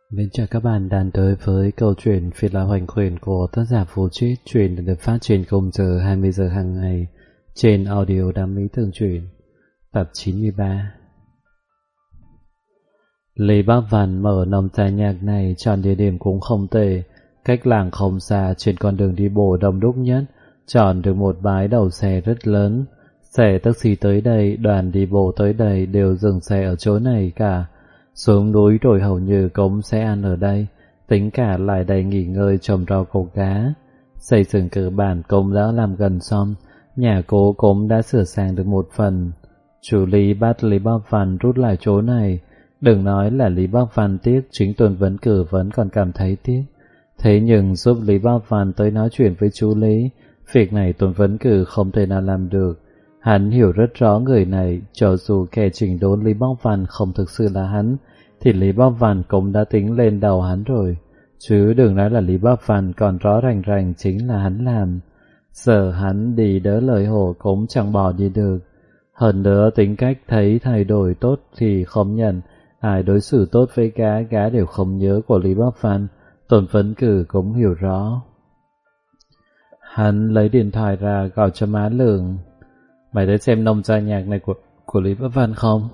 Mến chào các bạn đang tới với câu chuyện Phiệt Lão Hoành Khuyển của tác giả Phù Trích. Chuyện được phát trên khung giờ 20 giờ hàng ngày trên audio Đam Mỹ Tường Truyện, tập 93. Lý Bác Văn mở nông tài nhạc này chọn địa điểm cũng không tệ, cách làng không xa, trên con đường đi bộ đông đúc nhất, chọn được một bãi đậu xe rất lớn. Xe taxi tới đây, đoàn đi bộ tới đây đều dừng xe ở chỗ này cả. Xuống núi rồi hầu như cũng sẽ ăn ở đây, tính cả lại đây nghỉ ngơi trồng rau củ cá. Xây dựng cơ bản cũng đã làm gần xong, nhà cố cũng đã sửa sang được một phần. Chủ Lý bắt Lý Bác Văn rút lại chỗ này. Đừng nói là Lý Bác Văn tiếc, chính Tuần Vấn Cử vẫn còn cảm thấy tiếc. Thế nhưng giúp Lý Bác Văn tới nói chuyện với chú Lý, việc này Tuần Vấn Cử không thể nào làm được. Hắn hiểu rất rõ người này, cho dù kẻ chỉnh đốn Lý Bác Văn không thực sự là hắn, thì Lý Bác Văn cũng đã tính lên đầu hắn rồi. Chứ đừng nói là Lý Bác Văn, còn rõ ràng ràng chính là hắn làm. Giờ hắn đi đỡ lời hổ cũng chẳng bỏ đi được. Hơn nữa tính cách thấy thay đổi tốt thì không nhận, ai đối xử tốt với gã đều không nhớ của Lý Bác Văn. Tôn Vấn Cử cũng hiểu rõ. Hắn lấy điện thoại ra gọi cho má Lượng. Mày tới xem nông gia nhạc này của Lý Bác Văn không?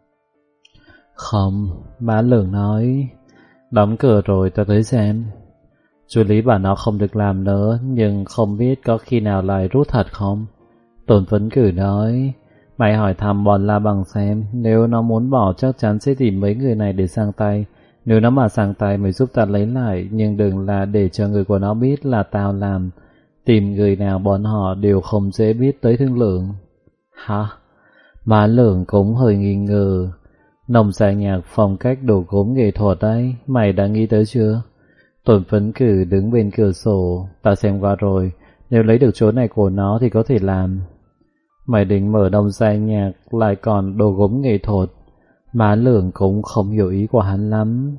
Không, má Lượng nói. Đóng cửa rồi ta tới xem. Chú Lý bảo nó không được làm nữa, nhưng không biết có khi nào lại rút thật không? Tôn Vấn Cử nói. Mày hỏi thăm bọn La Bằng xem, nếu nó muốn bỏ chắc chắn sẽ tìm mấy người này để sang tay. Nếu nó mà sang tay mày giúp ta lấy lại, nhưng đừng là để cho người của nó biết là tao làm. Tìm người nào bọn họ đều không dễ biết tới thương lượng. Hả? Má Lượng cũng hơi nghi ngờ. Nông gia nhạc phong cách đồ gốm nghệ thuật đấy, mày đã nghĩ tới chưa? Tôn Vấn Cử đứng bên cửa sổ. Ta xem qua rồi, nếu lấy được chỗ này của nó thì có thể làm. Mày định mở nông gia nhạc lại còn đồ gốm nghệ thuật? Má Lượng cũng không hiểu ý của hắn lắm.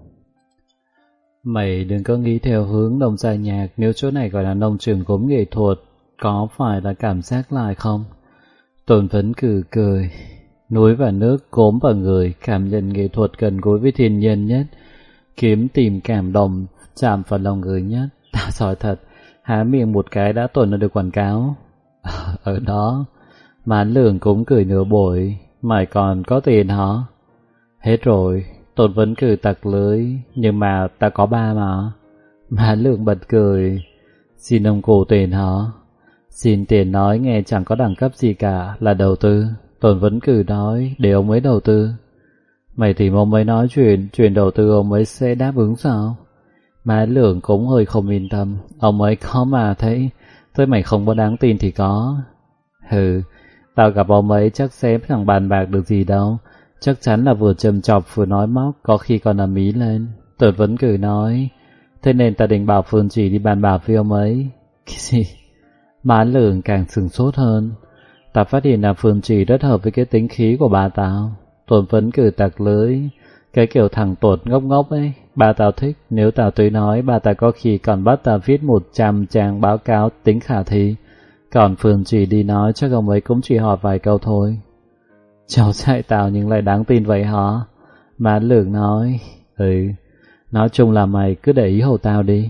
Mày đừng có nghĩ theo hướng nông gia nhạc, nếu chỗ này gọi là nông trường gốm nghệ thuật, có phải là cảm giác lại không? Tôn Vấn Cử cười. Núi và nước, gốm và người, cảm nhận nghệ thuật gần gũi với thiên nhiên nhất, kiếm tìm cảm động, chạm vào lòng người nhất. Tao giỏi thật, há miệng một cái đã tuần nó được quảng cáo. Ở đó, má Lượng cũng cười nửa bội. Mày còn có tiền hả? Hết rồi. Tôn Vấn Cử tặc lưới. Nhưng mà ta có ba mà. Má Lượng bật cười. Xin ông cụ tiền hả? Xin tiền nói nghe chẳng có đẳng cấp gì cả, là đầu tư. Tôn Vấn Cử nói, để ông ấy đầu tư. Mày tìm ông ấy nói chuyện đầu tư ông ấy sẽ đáp ứng sao? Má Lượng cũng hơi không yên tâm. Ông ấy có mà thấy mày không có đáng tin thì có. Hừ, tao gặp ông ấy chắc sẽ chẳng bàn bạc được gì đâu. Chắc chắn là vừa châm chọc vừa nói móc, có khi còn ầm ĩ lên. Tôn Vấn Cử nói, thế nên ta định bảo Phương Chỉ đi bàn bạc với ông ấy. Cái gì? Má Lượng càng sửng sốt hơn. Ta phát hiện là Phương Chỉ rất hợp với cái tính khí của bà tao. Tôn Vấn Cử tặc lưới. Cái kiểu thằng tuột ngốc ngốc ấy, bà tao thích. Nếu tao tới nói, bà ta có khi còn bắt tao viết 100 trang báo cáo tính khả thi. Còn Phương Chỉ đi nói chắc ông ấy cũng chỉ hỏi vài câu thôi. Cháu dạy tao nhưng lại đáng tin vậy hả? Má Lượng nói. Nói chung là mày cứ để ý hộ tao đi.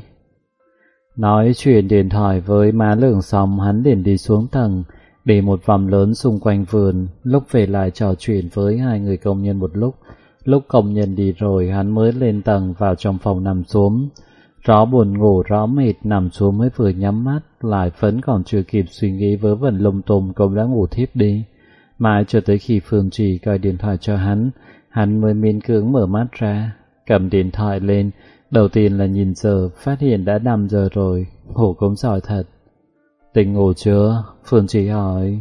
Nói chuyện điện thoại với má Lượng xong, hắn liền đi xuống tầng, đi một vòng lớn xung quanh vườn, lúc về lại trò chuyện với hai người công nhân một lúc. Lúc công nhân đi rồi, hắn mới lên tầng vào trong phòng nằm xuống. Rõ buồn ngủ rõ mệt, nằm xuống mới vừa nhắm mắt, lại vẫn còn chưa kịp suy nghĩ vớ vẩn lung tung cũng đã ngủ thiếp đi. Mãi cho tới khi Phương Trì gọi điện thoại cho hắn mới miễn cưỡng mở mắt ra, cầm điện thoại lên. Đầu tiên là nhìn giờ, phát hiện đã 5 giờ rồi, ngủ cũng giỏi thật. Tỉnh ngủ chưa? Phương Trì hỏi.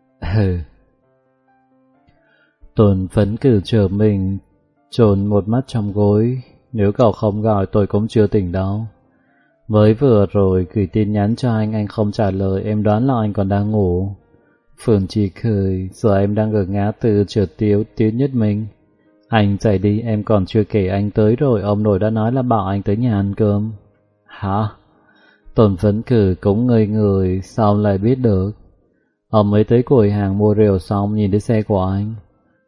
Tôn Vấn Cử chờ mình, chôn một mắt trong gối. Nếu cậu không gọi tôi cũng chưa tỉnh đâu. Mới vừa rồi gửi tin nhắn cho anh không trả lời, em đoán là anh còn đang ngủ. Phương Trì cười, giờ em đang ở ngã tư Trượt Tiếu Nhất Minh. Anh dậy đi, em còn chưa kể anh tới rồi, ông nội đã nói là bảo anh tới nhà ăn cơm. Hả? Tôn Vấn Cử cũng ngây người, sao lại biết được? Ông ấy tới quầy hàng mua rượu xong nhìn thấy xe của anh.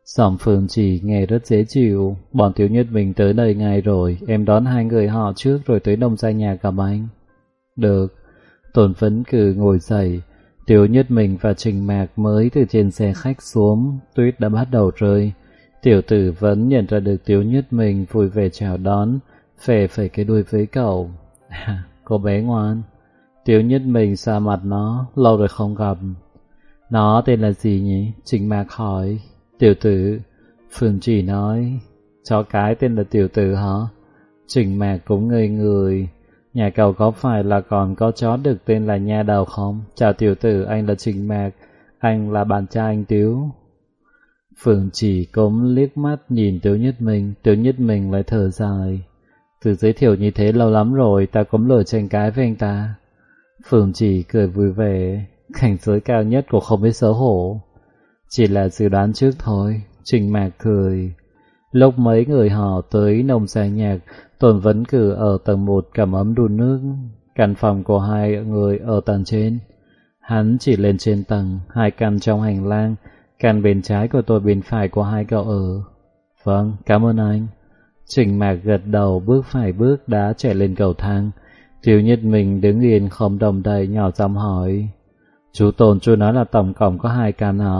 Giọng Phương Chỉ nghe rất dễ chịu. Bọn Tiểu Nhất mình tới đây ngay rồi, em đón hai người họ trước rồi tới nông gia nhà gặp anh. Được. Tôn Vấn Cử ngồi dậy. Tiểu Nhất mình và Trình Mạc mới từ trên xe khách xuống, tuyết đã bắt đầu rơi. Tiểu Tử vẫn nhận ra được Tiểu Nhất mình, vui vẻ chào đón, phè phẩy cái đuôi với cậu. Cô bé ngoan. Tiểu Nhất mình xa mặt nó, lâu rồi không gặp. Nó tên là gì nhỉ? Trình Mạc hỏi. Tiểu Tử. Phương Chỉ nói. Chó cái tên là Tiểu Tử hả? Trình Mạc cũng ngây người. Nhà cậu có phải là còn có chó được tên là Nha Đầu không? Chào Tiểu Tử, anh là Trình Mạc, anh là bạn trai anh Tiếu. Phương Chỉ cũng liếc mắt nhìn Tiểu Nhất mình lại thở dài. Từ giới thiệu như thế lâu lắm rồi, ta cũng lười tranh cãi với anh ta. Phương Chỉ cười vui vẻ, cảnh giới cao nhất của không biết xấu hổ. Chỉ là dự đoán trước thôi. Trình Mạc cười. Lúc mấy người họ tới nông gia nhạc, Tôn Vấn Cử ở tầng 1 cầm ấm đun nước. Căn phòng của hai người ở tầng trên. Hắn chỉ lên trên tầng, hai căn trong hành lang, căn bên trái của tôi bên phải của hai cậu ở. Vâng, cảm ơn anh. Trình Mạc gật đầu, bước phải bước đã chạy lên cầu thang. Tiểu Nhất mình đứng yên không động đậy, nhỏ giọng hỏi. Chú Tôn chú nói là tổng cộng có 2 căn hả?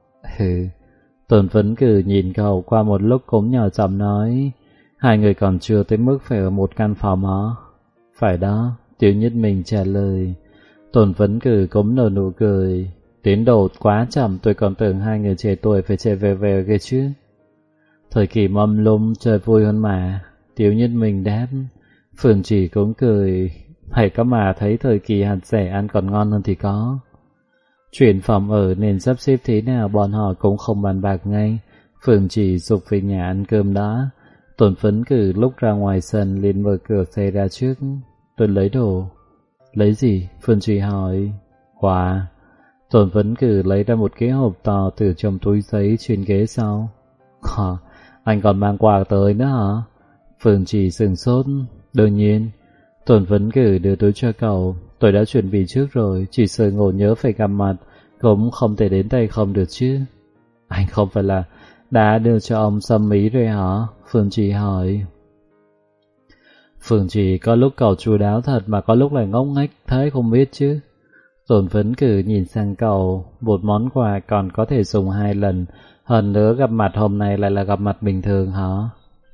Tôn Vấn Cử nhìn cậu qua một lúc cũng nhỏ giọng nói. Hai người còn chưa tới mức phải ở một căn phòng hả? Phải đó, Tiểu Nhất mình trả lời. Tôn Vấn Cử cũng nở nụ cười. Tiến độ quá chậm, tôi còn tưởng hai người trẻ tuổi phải chạy về kia chứ. Thời kỳ mâm lung chơi vui hơn mà. Tiểu Nhất mình đáp. Phương Chỉ cũng cười. Phải có mà thấy thời kỳ hạt rẻ ăn còn ngon hơn thì có. Chuyển phòng ở nên sắp xếp thế nào bọn họ cũng không bàn bạc ngay. Phương Chỉ dục về nhà ăn cơm đã. Tôn Vấn Cử lúc ra ngoài sân liền mở cửa xe ra trước. Tôi lấy đồ. Lấy gì? Phương Chỉ hỏi. Quà. Tôn Vấn Cử lấy ra một cái hộp to từ trong túi giấy trên ghế sau. Anh còn mang quà tới nữa hả? Phương Chỉ sửng sốt. Đương nhiên. Tôn Vấn Cử đưa túi cho cậu. Tôi đã chuẩn bị trước rồi, chỉ sợ ngộ nhớ phải gặp mặt, cũng không thể đến tay không được chứ. Anh không phải là đã đưa cho ông Sâm Mỹ rồi hả? Phương Chỉ hỏi. Phương Chỉ có lúc cậu chu đáo thật mà có lúc lại ngốc nghếch, thế không biết chứ. Tôn Vấn Cử nhìn sang cậu, một món quà còn có thể dùng 2 lần, hơn nữa gặp mặt hôm nay lại là gặp mặt bình thường hả?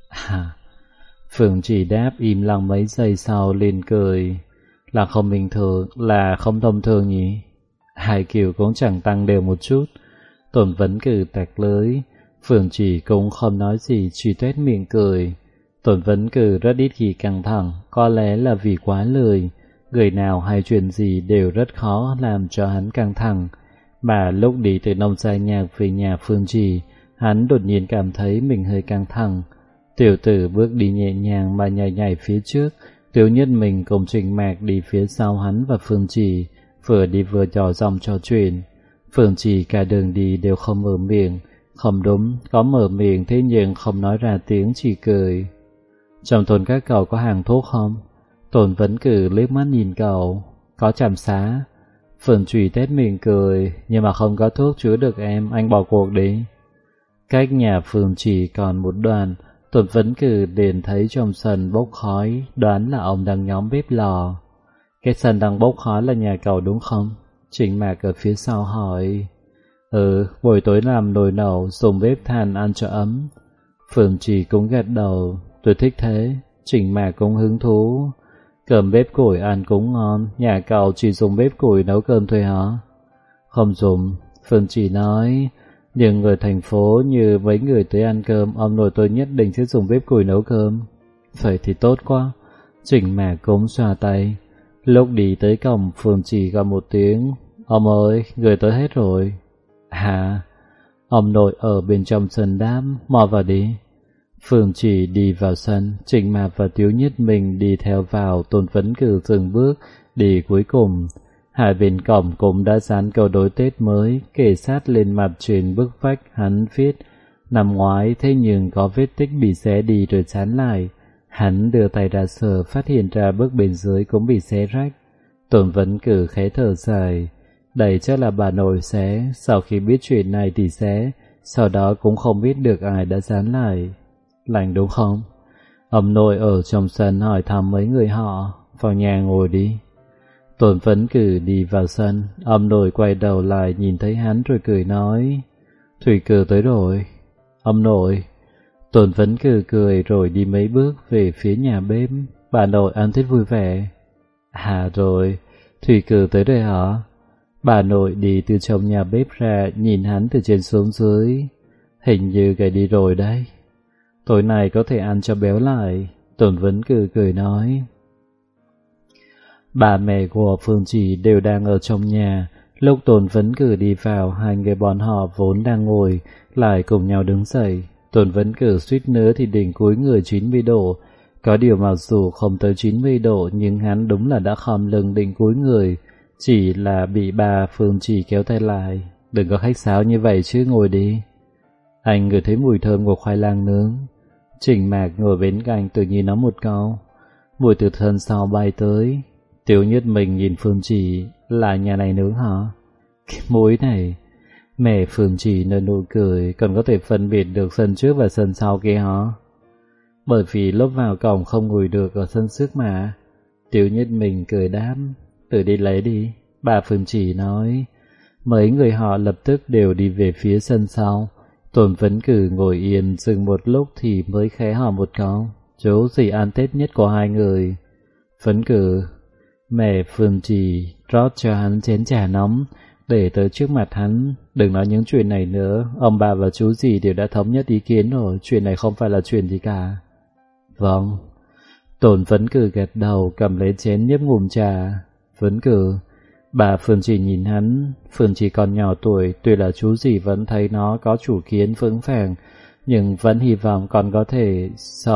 Phương Chỉ đáp im lặng mấy giây sau liền cười. Là không bình thường, là không thông thường nhỉ? Hai kiểu cũng chẳng tăng đều một chút. Tôn Vấn Cử tẹt lưới. Phương Chỉ cũng không nói gì, chỉ tuét miệng cười. Tôn Vấn Cử rất ít khi căng thẳng, có lẽ là vì quá lười. Người nào hay chuyện gì đều rất khó làm cho hắn căng thẳng. Mà lúc đi từ nông gia nhạc về nhà Phương Chỉ, hắn đột nhiên cảm thấy mình hơi căng thẳng. Tiểu Tử bước đi nhẹ nhàng mà nhảy phía trước. Tiểu Nhất mình cùng Trình Mạc đi phía sau hắn và Phương Chỉ, vừa đi vừa nhỏ giọng trò chuyện. Phương Chỉ cả đường đi đều không mở miệng, không đúng, có mở miệng thế nhưng không nói ra tiếng, chỉ cười. Trong thôn các cậu có hàng thuốc không? Tôn Vấn Cử liếc mắt nhìn cậu. Có trạm xá. Phương Chỉ tét miệng cười, nhưng mà không có thuốc chữa được em, anh bỏ cuộc đi. Cách nhà Phương Chỉ còn một đoạn, Tôn Vấn Cử liền thấy trong sân bốc khói, đoán là ông đang nhóm bếp lò. Cái sân đang bốc khói là nhà cậu đúng không? Trình Mạc ở phía sau hỏi. Buổi tối làm nồi nấu, dùng bếp than ăn cho ấm. Phương Chỉ cũng gật đầu, tôi thích thế. Trình Mạc cũng hứng thú. Cơm bếp củi ăn cũng ngon, nhà cậu chỉ dùng bếp củi nấu cơm thôi hả? Không dùng, Phương Chỉ nói. Nhưng người thành phố như mấy người tới ăn cơm, ông nội tôi nhất định sẽ dùng bếp củi nấu cơm. Vậy thì tốt quá. Trình Mạc cũng xoa tay. Lúc đi tới cổng, Phương Chỉ gọi một tiếng. Ông ơi, người tới hết rồi. Ông nội ở bên trong sân đáp, mò vào đi. Phương Chỉ đi vào sân, Trình Mạc và Tiếu Nhất mình đi theo vào. Tôn Vấn Cử dừng bước, đi cuối cùng. Hai bên cổng cũng đã dán câu đối Tết mới, kề sát lên mặt trên bức vách. Hắn viết, năm ngoái thế nhưng có vết tích bị xé đi rồi dán lại. Hắn đưa tay ra sờ, phát hiện ra bức bên dưới cũng bị xé rách. Tôn Vấn Cử khẽ thở dài. Đây chắc là bà nội xé, sau khi biết chuyện này thì xé, sau đó cũng không biết được ai đã dán lại. Lạnh đúng không? Ông nội ở trong sân hỏi thăm mấy người họ, vào nhà ngồi đi. Tôn Phấn Cử đi vào sân, ông nội quay đầu lại nhìn thấy hắn rồi cười nói, Thủy Cử tới rồi. Ông nội. Tôn Phấn Cử cười rồi đi mấy bước về phía nhà bếp. Bà nội ăn Tết vui vẻ. À rồi, Thủy Cử tới rồi hả? Bà nội đi từ trong nhà bếp ra, nhìn hắn từ trên xuống dưới. Hình như gầy đi rồi đấy. Tối nay có thể ăn cho béo lại. Tôn Phấn Cử cười nói. Bà mẹ của Phương Chỉ đều đang ở trong nhà. Lúc Tôn Phấn Cử đi vào, hai người bọn họ vốn đang ngồi, lại cùng nhau đứng dậy. Tôn Phấn Cử suýt nữa thì đỉnh cúi người 90 độ. Có điều mặc dù không tới 90 độ, nhưng hắn đúng là đã khom lưng định cúi người. Chỉ là bị bà Phương Chỉ kéo tay lại. Đừng có khách sáo như vậy chứ, ngồi đi. Anh ngửi thấy mùi thơm của khoai lang nướng. Trình Mạc ngồi bên cạnh tự nhiên nói một câu. Mùi từ thân sau bay tới. Tiểu Nhất mình nhìn Phương Chỉ, là nhà này nướng hả? Cái mũi này. Mẹ Phương Chỉ nở nụ cười, còn có thể phân biệt được sân trước và sân sau kia hả? Bởi vì lúc vào cổng không ngồi được ở sân trước mà. Tiểu Nhất mình cười đáp, tự đi lấy đi. Bà Phương Chỉ nói. Mấy người họ lập tức đều đi về phía sân sau. Tôn Phấn Cử ngồi yên dừng một lúc thì mới khẽ hỏi một câu. Chú gì ăn Tết nhất của hai người? Phấn Cử. Mẹ Phương Chỉ rót cho hắn chén trà nóng, để tới trước mặt hắn. Đừng nói những chuyện này nữa, ông bà và chú dì đều đã thống nhất ý kiến rồi, chuyện này không phải là chuyện gì cả. Vâng. Tôn Phấn Cử gật đầu, cầm lấy chén nhấp ngụm trà. Phấn Cử. Bà Phương Chỉ nhìn hắn. Phương Chỉ còn nhỏ tuổi, tuy là chú dì vẫn thấy nó có chủ kiến vững vàng, nhưng vẫn hy vọng còn có thể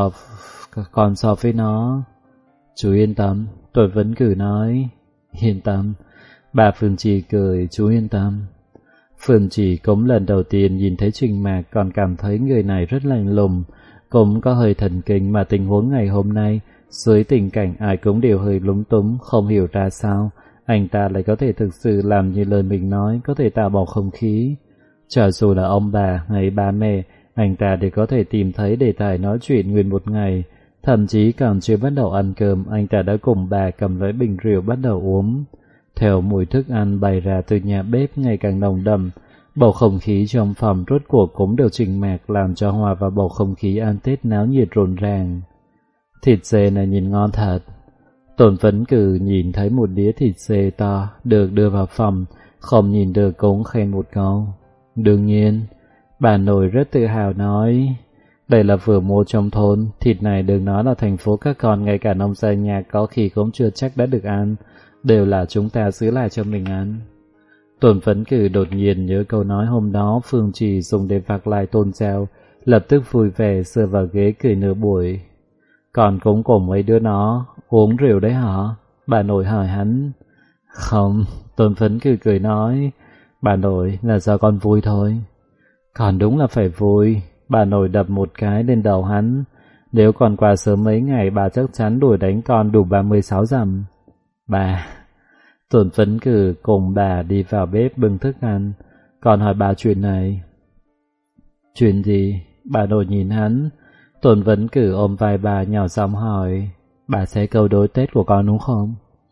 so với nó. Chú yên tâm. Tôn Phấn Cử nói. Yên tâm. Bà Phương Chỉ cười. Chú yên tâm. Phương Chỉ cũng lần đầu tiên nhìn thấy Trình Mạc còn cảm thấy người này rất lạnh lùng, cũng có hơi thần kinh, mà tình huống ngày hôm nay dưới tình cảnh ai cũng đều hơi lúng túng, không hiểu ra sao anh ta lại có thể thực sự làm như lời mình nói, có thể tạo bầu không khí. Cho dù là ông bà hay ba mẹ, anh ta đều có thể tìm thấy đề tài nói chuyện nguyên một ngày. Thậm chí còn chưa bắt đầu ăn cơm, anh ta đã cùng bà cầm lấy bình rượu bắt đầu uống. Theo mùi thức ăn bày ra từ nhà bếp ngày càng nồng đậm, bầu không khí trong phòng rốt cuộc cũng đều Trình Mạc làm cho hòa vào bầu không khí ăn Tết náo nhiệt rộn ràng. Thịt dê này nhìn ngon thật. Tôn Phấn Cử nhìn thấy một đĩa thịt dê to được đưa vào phòng, không nhìn được cũng khen một câu. Đương nhiên, bà nội rất tự hào nói, đây là vừa mua trong thôn, thịt này đừng nói là thành phố các con, ngay cả nông dân nhà có khi cũng chưa chắc đã được ăn, đều là chúng ta giữ lại cho mình ăn. Tôn Phấn Cử đột nhiên nhớ câu nói hôm đó Phương Chỉ dùng để vạc lại Tôn Giao, lập tức vui vẻ dựa vào ghế cười nửa buổi. Còn cũng cùng mấy đứa nó uống rượu đấy hả? Bà nội hỏi hắn. Không, Tôn Phấn Cử cười nói, bà nội là do con vui thôi. Còn đúng là phải vui. Bà nội đập một cái lên đầu hắn. Nếu còn qua sớm mấy ngày bà chắc chắn đuổi đánh con đủ 36 dặm. Bà. Tôn Phấn Cử cùng bà đi vào bếp bưng thức ăn. Còn hỏi bà chuyện này. Chuyện gì? Bà nội nhìn hắn. Tôn Phấn Cử ôm vai bà nhỏ giọng hỏi. Bà sẽ câu đối Tết của con đúng không?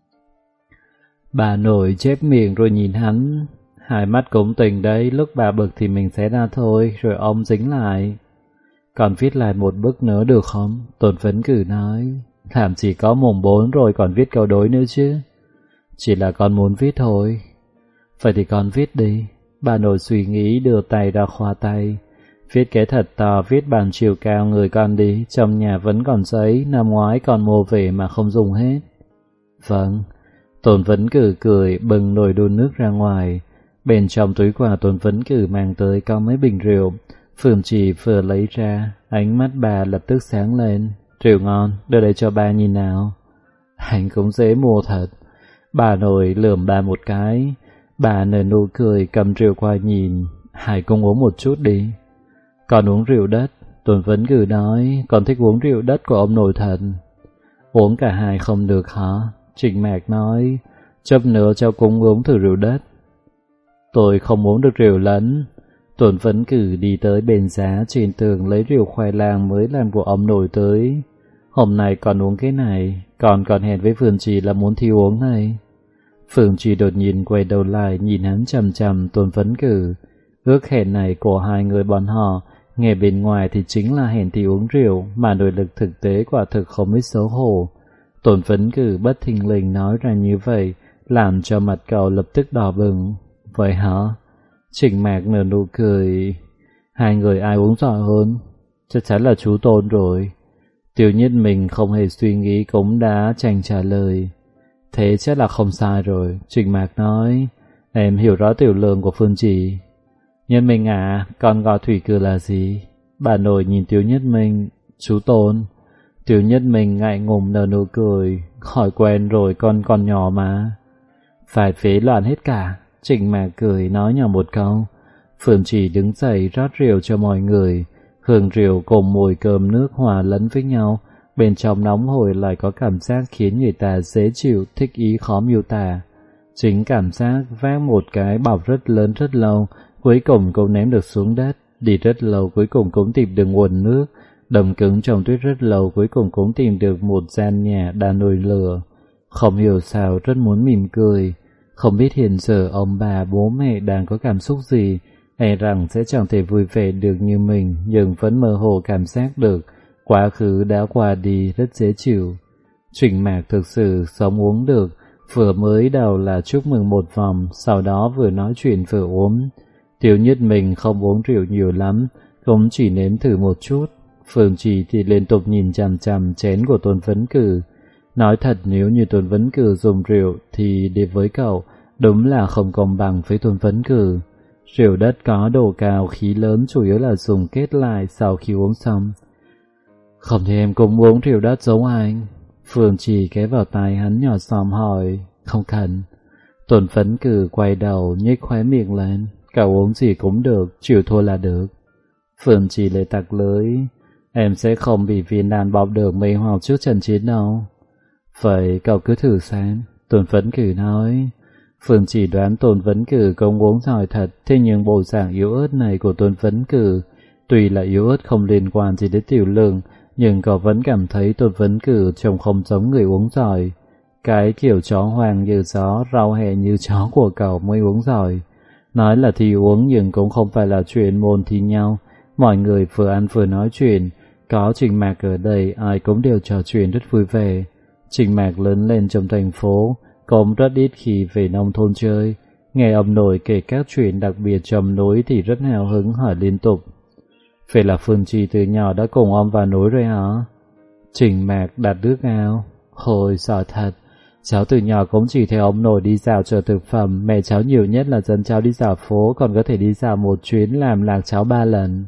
Bà nội chép miệng rồi nhìn hắn. Hai mắt cũng tỉnh đấy, lúc bà bực thì mình sẽ ra thôi, rồi ông dính lại. Còn viết lại một bức nữa được không? Tôn Phấn Cử nói. Làm chỉ có mùng 4 rồi còn viết câu đối nữa chứ. Chỉ là con muốn viết thôi. Vậy thì con viết đi. Bà nội suy nghĩ đưa tay ra khoa tay. Viết cái thật to, viết bằng chiều cao người con đi. Trong nhà vẫn còn giấy, năm ngoái còn mua về mà không dùng hết. Vâng. Tôn Phấn Cử cười bưng nồi đun nước ra ngoài. Bên trong túi quà Tôn Phấn Cử mang tới có mấy bình rượu. Phương Chỉ vừa lấy ra, ánh mắt bà lập tức sáng lên. Rượu ngon, đưa đây cho ba nhìn nào. Anh cũng dễ mua thật. Bà nội lườm bà một cái. Bà nở nụ cười cầm rượu qua nhìn. Hãy cùng uống một chút đi. Con uống rượu đất. Tôn Phấn Cử nói, con thích uống rượu đất của ông nội thật. Uống cả hai không được hả? Trình Mạc nói, chấp nữa cho cùng uống thử rượu đất. Tôi không uống được rượu lẫn. Tuần Vấn Cử đi tới bên giá trên tường lấy rượu khoai lang mới làm của ông nội tới. Hôm nay còn uống cái này, còn hẹn với Phương Trì là muốn thi uống này. Phương Trì đột nhiên quay đầu lại nhìn hắn chằm chằm Tuần Vấn Cử. Ước hẹn này của hai người bọn họ, nghe bên ngoài thì chính là hẹn thi uống rượu, mà nội lực thực tế quả thực không biết xấu hổ. Tuần Vấn Cử bất thình lình nói ra như vậy, làm cho mặt cậu lập tức đỏ bừng. Vậy hả? Trịnh Mạc nở nụ cười. Hai người ai uống giỏi hơn? Chắc chắn là chú Tôn rồi. Tiêu Nhất mình không hề suy nghĩ cũng đã tranh trả lời. Thế chắc là không sai rồi. Trịnh Mạc nói. Em hiểu rõ tiểu lượng của Phương Trì. Nhất Minh à, con gọi Thủy Cử là gì? Bà nội nhìn Tiêu Nhất Minh. Chú Tôn. Tiêu Nhất Minh ngại ngùng nở nụ cười. Hỏi quen rồi, con còn nhỏ mà. Phải phế loạn hết cả. Trịnh Mạc cười nói nhỏ một câu. Phương Trì đứng dậy rót rượu cho mọi người. Hương rượu cùng mùi cơm nước hòa lẫn với nhau, bên trong nóng hổi lại có cảm giác khiến người ta dễ chịu, thích ý khó miêu tả. Chính cảm giác vác một cái bọc rất lớn rất lâu, cuối cùng cũng ném được xuống đất, đi rất lâu cuối cùng cũng tìm được nguồn nước, đầm cứng trong tuyết rất lâu cuối cùng cũng tìm được một gian nhà đang nồi lửa. Không hiểu sao rất muốn mỉm cười, không biết hiện giờ ông bà bố mẹ đang có cảm xúc gì, e rằng sẽ chẳng thể vui vẻ được như mình, nhưng vẫn mơ hồ cảm giác được quá khứ đã qua đi rất dễ chịu. Trịnh Mạc thực sự sống uống được, vừa mới đầu là chúc mừng một vòng, sau đó vừa nói chuyện vừa uống. Tiêu Nhất mình không uống rượu nhiều lắm, cũng chỉ nếm thử một chút. Phương Trì thì liên tục nhìn chằm chằm chén của Tôn Vấn Cử. Nói thật, nếu như Tôn Vấn Cử dùng rượu thì đối với cậu đúng là không công bằng với Tôn Vấn Cử. Rượu đất có độ cao khí lớn chủ yếu là dùng kết lại sau khi uống xong. Không thì em cũng uống rượu đất giống anh. Phương Trì ghé vào tai hắn nhỏ xòm hỏi. Không cần. Tôn Vấn Cử quay đầu nhếch khóe miệng lên. Cậu uống gì cũng được, chịu thua là được. Phương Trì lại tặc lưới. Em sẽ không bị viên đàn bọc được mê hoặc trước trận chiến đâu. Vậy cậu cứ thử xem. Tôn Vấn Cử nói. Phương Trì đoán Tôn Vấn Cử cũng uống giỏi thật, thế nhưng bộ dạng yếu ớt này của Tôn Vấn Cử, tuy là yếu ớt không liên quan gì đến tiểu lượng, nhưng cậu vẫn cảm thấy Tôn Vấn Cử trông không giống người uống giỏi. Cái kiểu chó hoang như gió, rau hẹ như chó của cậu mới uống giỏi. Nói là thì uống nhưng cũng không phải là chuyện môn thi nhau, mọi người vừa ăn vừa nói chuyện, có Trịnh Mạc ở đây ai cũng đều trò chuyện rất vui vẻ. Trịnh Mạc lớn lên trong thành phố, cũng rất ít khi về nông thôn chơi, nghe ông nội kể các chuyện đặc biệt trong núi thì rất hào hứng hỏi liên tục. Vậy là Phương Trì từ nhỏ đã cùng ông vào núi rồi hả? Trịnh Mạc đặt nước ao. Hồi giỏi thật, cháu từ nhỏ cũng chỉ theo ông nội đi dạo chợ thực phẩm, mẹ cháu nhiều nhất là dẫn cháu đi dạo phố, còn có thể đi dạo một chuyến làm lạc cháu 3 lần.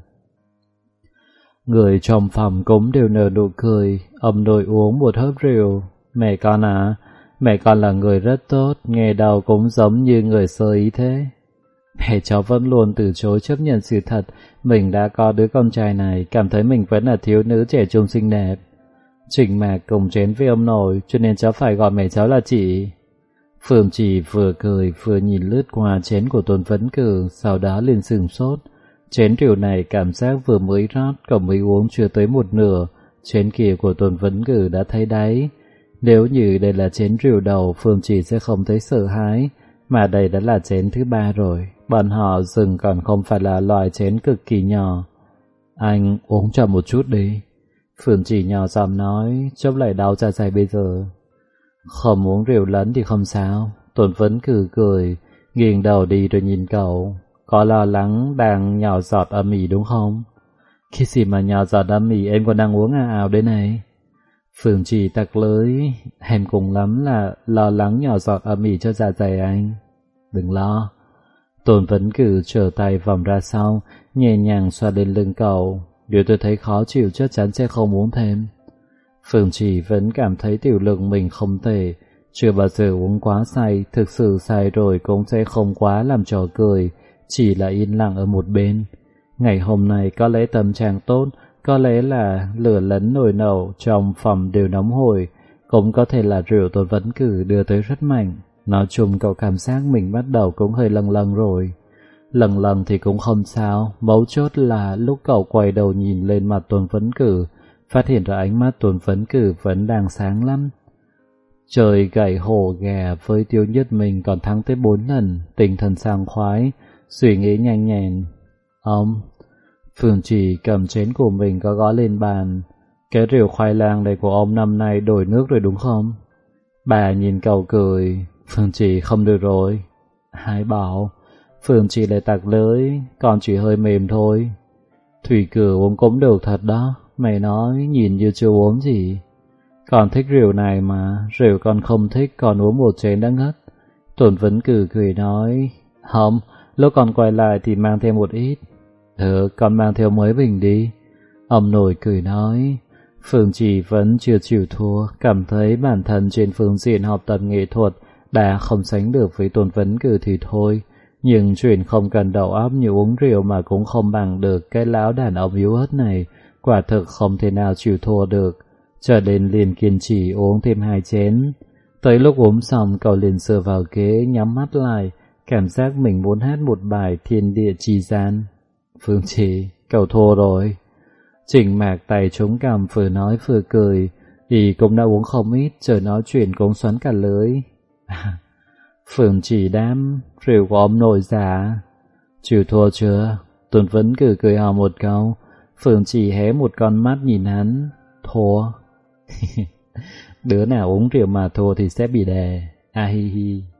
Người trong phòng cũng đều nở nụ cười, ông nội uống một hớp rượu. Mẹ con à, mẹ con là người rất tốt, nghe đầu cũng giống như người sơ ý thế. Mẹ cháu vẫn luôn từ chối chấp nhận sự thật, mình đã có đứa con trai này, cảm thấy mình vẫn là thiếu nữ trẻ trung xinh đẹp. Trịnh Mạc cùng chén với ông nội, cho nên cháu phải gọi mẹ cháu là chị. Phương Trì vừa cười vừa nhìn lướt qua chén của Tôn Vấn Cử, sau đó liền sửng sốt. Chén rượu này cảm giác vừa mới rót, cậu mới uống chưa tới một nửa, chén kia của Tôn Vấn Cử đã thấy đáy. Nếu như đây là chén rượu đầu, Phương Trì sẽ không thấy sợ hãi, mà đây đã là chén thứ 3 rồi. Bọn họ dừng còn không phải là loại chén cực kỳ nhỏ. Anh uống cho một chút đi. Phương Trì nhỏ giọng nói, chốc lại đau dạ dày bây giờ. Không uống rượu lẫn thì không sao. Tôn Vấn Cử cười, nghiêng đầu đi rồi nhìn cậu. Có lo lắng đang nhỏ giọt âm ỉ đúng không? Cái gì mà nhỏ giọt âm ỉ, em còn đang uống ào đây này. Phương Trì tặc lưới, em cùng lắm là lo lắng nhỏ giọt âm ỉ cho dạ dày anh. Đừng lo. Tôn Vấn Cử trở tay vòng ra sau, nhẹ nhàng xoa lên lưng cậu. Nếu tôi thấy khó chịu chắc chắn sẽ không uống thêm. Phương Trì vẫn cảm thấy tiểu lượng mình không tệ, chưa bao giờ uống quá say, thực sự say rồi cũng sẽ không quá làm trò cười, chỉ là yên lặng ở một bên. Ngày hôm nay có lẽ tâm trạng tốt, có lẽ là lửa lấn nồi nấu trong phòng đều nóng hổi, cũng có thể là rượu Tôn Vấn Cử đưa tới rất mạnh. Nói chung cậu cảm giác mình bắt đầu cũng hơi lâng lâng rồi. Lần lần thì cũng không sao, mấu chốt là lúc cậu quay đầu nhìn lên mặt Tôn Phấn Cử, phát hiện ra ánh mắt Tôn Phấn Cử vẫn đang sáng lắm. Trời gậy hổ gà với Tiêu Nhất mình còn thắng tới 4 lần, tinh thần sảng khoái, suy nghĩ nhanh nhẹn. Ông, Phương Trì cầm chén của mình có gõ lên bàn. Cái rượu khoai lang này của ông năm nay đổi nước rồi đúng không? Bà nhìn cậu cười, Phương Trì không được rồi. Hai bảo, Phương Trì lại tặc lưới, còn chỉ hơi mềm thôi. Thủy Cử uống cũng được thật đó, mày nói nhìn như chưa uống gì. Còn thích rượu này mà, rượu còn không thích còn uống một chén đã ngất. Tôn Vấn Cử cười nói, không, lúc còn quay lại thì mang thêm một ít. Con mang theo mấy bình đi. Ông nội cười nói, Phương Trì vẫn chưa chịu thua, cảm thấy bản thân trên phương diện học tập nghệ thuật đã không sánh được với Tôn Vấn Cử thì thôi. Nhưng chuyện không cần đầu óc như uống rượu mà cũng không bằng được cái lão đàn ông yếu ớt này, quả thực không thể nào chịu thua được. Cho nên liền kiên trì uống thêm 2 chén. Tới lúc uống xong cậu liền sờ vào ghế nhắm mắt lại, cảm giác mình muốn hát một bài thiên địa chi gian. Phương Trì, cậu thua rồi. Trình Mạc tay chống cằm vừa nói vừa cười, y cũng đã uống không ít, chờ nói chuyện cũng xoắn cả lưới. Phương Trì đám, rượu của ông nội già. Chịu thua chưa? Tôn Vấn Cử cười hò một câu. Phương Trì hé một con mắt nhìn hắn. Thua. Đứa nào uống rượu mà thua thì sẽ bị đè. A hi hi.